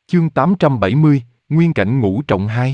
Chương 870, Nguyên cảnh ngũ trọng 2.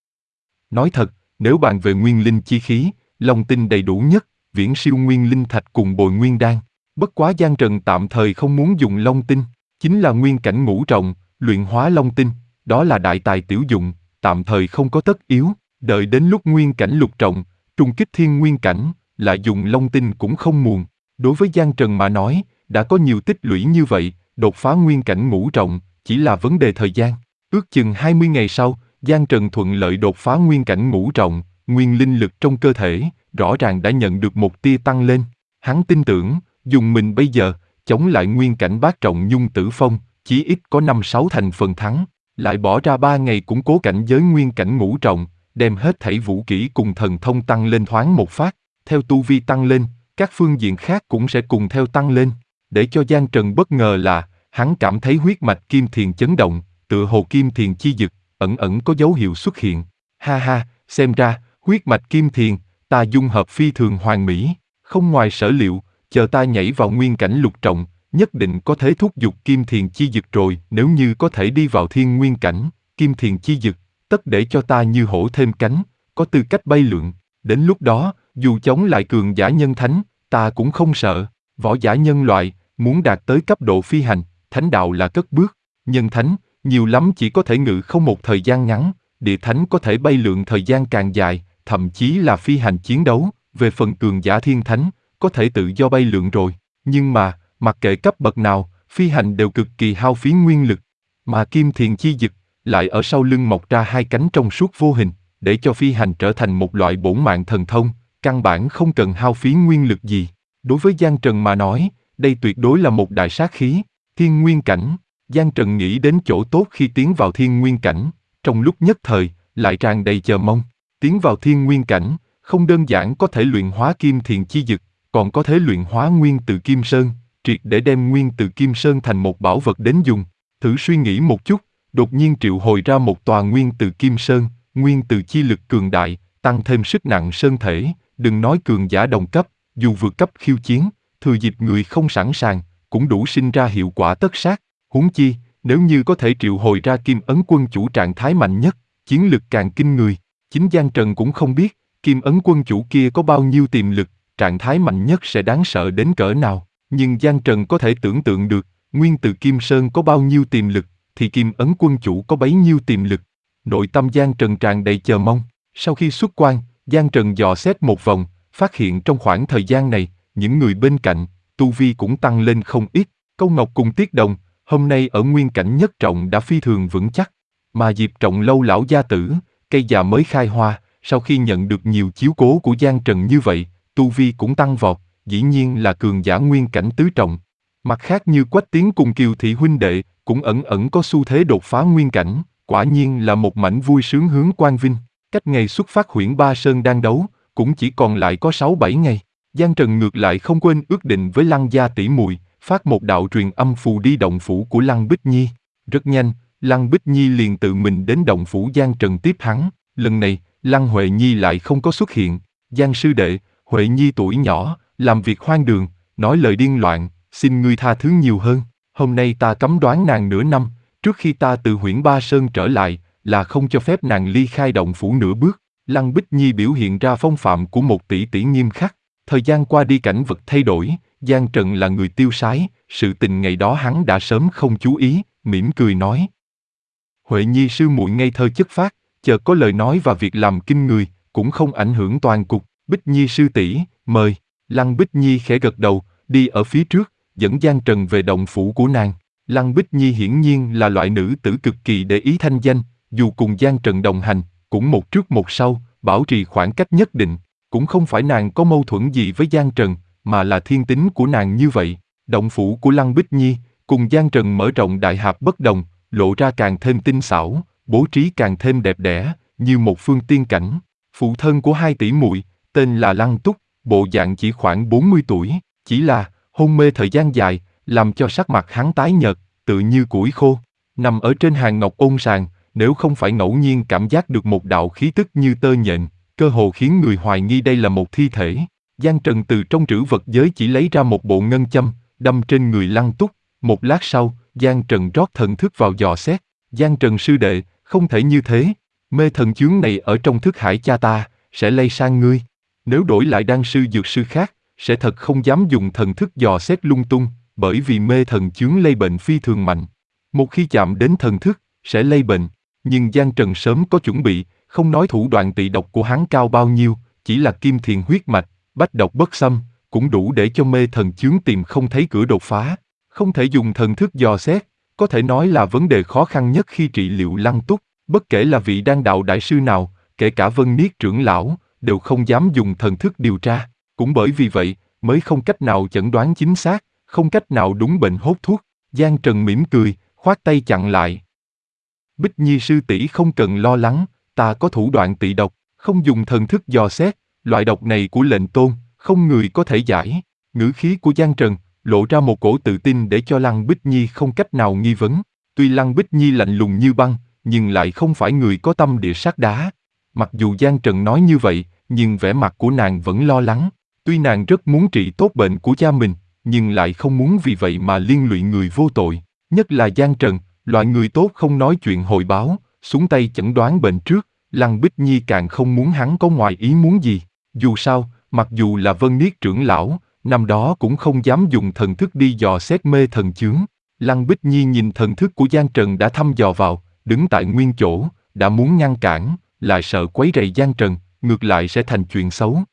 Nói thật, nếu bàn về nguyên linh chi khí, long tinh đầy đủ nhất, viễn siêu nguyên linh thạch cùng bồi nguyên đan. Bất quá Giang Trần tạm thời không muốn dùng long tinh, chính là nguyên cảnh ngũ trọng, luyện hóa long tinh, đó là đại tài tiểu dụng, tạm thời không có tất yếu, đợi đến lúc nguyên cảnh lục trọng, trùng kích thiên nguyên cảnh, lại dùng long tinh cũng không muộn. Đối với Giang Trần mà nói, đã có nhiều tích lũy như vậy, đột phá nguyên cảnh ngũ trọng, chỉ là vấn đề thời gian. Ước chừng 20 ngày sau, Giang Trần thuận lợi đột phá nguyên cảnh ngũ trọng, nguyên linh lực trong cơ thể, rõ ràng đã nhận được một tia tăng lên. Hắn tin tưởng, dùng mình bây giờ, chống lại nguyên cảnh bát trọng nhung tử phong, chí ít có 5-6 thành phần thắng. Lại bỏ ra 3 ngày củng cố cảnh giới nguyên cảnh ngũ trọng, đem hết thảy vũ kỹ cùng thần thông tăng lên thoáng một phát. Theo tu vi tăng lên, các phương diện khác cũng sẽ cùng theo tăng lên. Để cho Giang Trần bất ngờ là, hắn cảm thấy huyết mạch kim thiền chấn động, tựa hồ kim thiền chi dực, ẩn ẩn có dấu hiệu xuất hiện. Ha ha, xem ra, huyết mạch kim thiền, ta dung hợp phi thường hoàn mỹ, không ngoài sở liệu, chờ ta nhảy vào nguyên cảnh lục trọng, nhất định có thể thúc giục kim thiền chi dực rồi. Nếu như có thể đi vào thiên nguyên cảnh, kim thiền chi dực, tất để cho ta như hổ thêm cánh, có tư cách bay lượn. Đến lúc đó, dù chống lại cường giả nhân thánh, ta cũng không sợ. Võ giả nhân loại, muốn đạt tới cấp độ phi hành, thánh đạo là cất bước. Nhân thánh, nhiều lắm chỉ có thể ngự không một thời gian ngắn, địa thánh có thể bay lượn thời gian càng dài, thậm chí là phi hành chiến đấu. Về phần cường giả thiên thánh, có thể tự do bay lượn rồi. Nhưng mà, mặc kệ cấp bậc nào, phi hành đều cực kỳ hao phí nguyên lực. Mà kim thiền chi dực, lại ở sau lưng mọc ra hai cánh trong suốt vô hình, để cho phi hành trở thành một loại bổn mạng thần thông, căn bản không cần hao phí nguyên lực gì. Đối với Giang Trần mà nói, đây tuyệt đối là một đại sát khí. Thiên nguyên cảnh, Giang Trần nghĩ đến chỗ tốt khi tiến vào thiên nguyên cảnh, trong lúc nhất thời, lại tràn đầy chờ mong. Tiến vào thiên nguyên cảnh, không đơn giản có thể luyện hóa kim thiền chi dực, còn có thể luyện hóa nguyên từ kim sơn, triệt để đem nguyên từ kim sơn thành một bảo vật đến dùng. Thử suy nghĩ một chút, đột nhiên triệu hồi ra một tòa nguyên từ kim sơn, nguyên từ chi lực cường đại, tăng thêm sức nặng sơn thể, đừng nói cường giả đồng cấp, dù vượt cấp khiêu chiến, thừa dịp người không sẵn sàng, cũng đủ sinh ra hiệu quả tất sát. Huống chi, nếu như có thể triệu hồi ra Kim Ấn Quân Chủ trạng thái mạnh nhất, chiến lực càng kinh người. Chính Giang Trần cũng không biết, Kim Ấn Quân Chủ kia có bao nhiêu tiềm lực, trạng thái mạnh nhất sẽ đáng sợ đến cỡ nào. Nhưng Giang Trần có thể tưởng tượng được, nguyên từ Kim Sơn có bao nhiêu tiềm lực, thì Kim Ấn Quân Chủ có bấy nhiêu tiềm lực. Nội tâm Giang Trần tràn đầy chờ mong. Sau khi xuất quan, Giang Trần dò xét một vòng, phát hiện trong khoảng thời gian này, những người bên cạnh, tu vi cũng tăng lên không ít. Câu Ngọc cùng Tiết Đồng, hôm nay ở nguyên cảnh nhất trọng đã phi thường vững chắc. Mà Diệp Trọng Lâu lão gia tử, cây già mới khai hoa, sau khi nhận được nhiều chiếu cố của Giang Trần như vậy, tu vi cũng tăng vọt, dĩ nhiên là cường giả nguyên cảnh tứ trọng. Mặt khác như Quách Tiến cùng Kiều Thị huynh đệ, cũng ẩn ẩn có xu thế đột phá nguyên cảnh, quả nhiên là một mảnh vui sướng hướng quang vinh. Cách ngày xuất phát Huyễn Ba Sơn đang đấu, cũng chỉ còn lại có 6-7 ngày. Giang Trần ngược lại không quên ước định với Lăng gia tỷ muội, phát một đạo truyền âm phù đi động phủ của Lăng Bích Nhi. Rất nhanh, Lăng Bích Nhi liền tự mình đến động phủ Giang Trần tiếp hắn. Lần này, Lăng Huệ Nhi lại không có xuất hiện. Giang sư đệ, Huệ Nhi tuổi nhỏ, làm việc hoang đường, nói lời điên loạn, xin ngươi tha thứ nhiều hơn. Hôm nay ta cấm đoán nàng nửa năm, trước khi ta từ Huyễn Ba Sơn trở lại, là không cho phép nàng ly khai động phủ nửa bước. Lăng Bích Nhi biểu hiện ra phong phạm của một tỷ tỷ nghiêm khắc. Thời gian qua đi cảnh vật thay đổi, Giang Trần là người tiêu sái, sự tình ngày đó hắn đã sớm không chú ý, mỉm cười nói. Huệ Nhi sư muội ngây thơ chất phác, chợt có lời nói và việc làm kinh người, cũng không ảnh hưởng toàn cục. Bích Nhi sư tỷ, mời. Lăng Bích Nhi khẽ gật đầu, đi ở phía trước, dẫn Giang Trần về động phủ của nàng. Lăng Bích Nhi hiển nhiên là loại nữ tử cực kỳ để ý thanh danh, dù cùng Giang Trần đồng hành, cũng một trước một sau, bảo trì khoảng cách nhất định. Cũng không phải nàng có mâu thuẫn gì với Giang Trần, mà là thiên tính của nàng như vậy. Động phủ của Lăng Bích Nhi, cùng Giang Trần mở rộng đại hạp bất đồng, lộ ra càng thêm tinh xảo, bố trí càng thêm đẹp đẽ, như một phương tiên cảnh. Phụ thân của hai tỷ muội, tên là Lăng Túc, bộ dạng chỉ khoảng 40 tuổi, chỉ là hôn mê thời gian dài, làm cho sắc mặt hắn tái nhợt, tự như củi khô. Nằm ở trên hàng ngọc ôn sàn, nếu không phải ngẫu nhiên cảm giác được một đạo khí tức như tơ nhện, cơ hồ khiến người hoài nghi đây là một thi thể. Giang Trần từ trong trữ vật giới chỉ lấy ra một bộ ngân châm, đâm trên người Lăng Túc. Một lát sau, Giang Trần rót thần thức vào dò xét. Giang Trần sư đệ, không thể như thế. Mê thần chướng này ở trong thức hải cha ta, sẽ lây sang ngươi. Nếu đổi lại đan sư dược sư khác, sẽ thật không dám dùng thần thức dò xét lung tung, bởi vì mê thần chướng lây bệnh phi thường mạnh. Một khi chạm đến thần thức, sẽ lây bệnh. Nhưng Giang Trần sớm có chuẩn bị, không nói thủ đoạn tị độc của hắn cao bao nhiêu, chỉ là kim thiền huyết mạch, bách độc bất xâm, cũng đủ để cho mê thần chướng tìm không thấy cửa đột phá. Không thể dùng thần thức dò xét, có thể nói là vấn đề khó khăn nhất khi trị liệu Lăng Túc. Bất kể là vị đan đạo đại sư nào, kể cả Vân Niết trưởng lão, đều không dám dùng thần thức điều tra. Cũng bởi vì vậy, mới không cách nào chẩn đoán chính xác, không cách nào đúng bệnh hốt thuốc. Giang Trần mỉm cười, khoát tay chặn lại. Bích Nhi sư tỷ không cần lo lắng, ta có thủ đoạn tị độc, không dùng thần thức dò xét, loại độc này của lệnh tôn, không người có thể giải. Ngữ khí của Giang Trần lộ ra một cổ tự tin để cho Lăng Bích Nhi không cách nào nghi vấn. Tuy Lăng Bích Nhi lạnh lùng như băng, nhưng lại không phải người có tâm địa sắt đá. Mặc dù Giang Trần nói như vậy, nhưng vẻ mặt của nàng vẫn lo lắng. Tuy nàng rất muốn trị tốt bệnh của cha mình, nhưng lại không muốn vì vậy mà liên lụy người vô tội. Nhất là Giang Trần, loại người tốt không nói chuyện hồi báo, xuống tay chẩn đoán bệnh trước. Lăng Bích Nhi càng không muốn hắn có ngoài ý muốn gì. Dù sao, mặc dù là Vân Niết trưởng lão, năm đó cũng không dám dùng thần thức đi dò xét mê thần chướng. Lăng Bích Nhi nhìn thần thức của Giang Trần đã thăm dò vào, đứng tại nguyên chỗ, đã muốn ngăn cản, lại sợ quấy rầy Giang Trần, ngược lại sẽ thành chuyện xấu.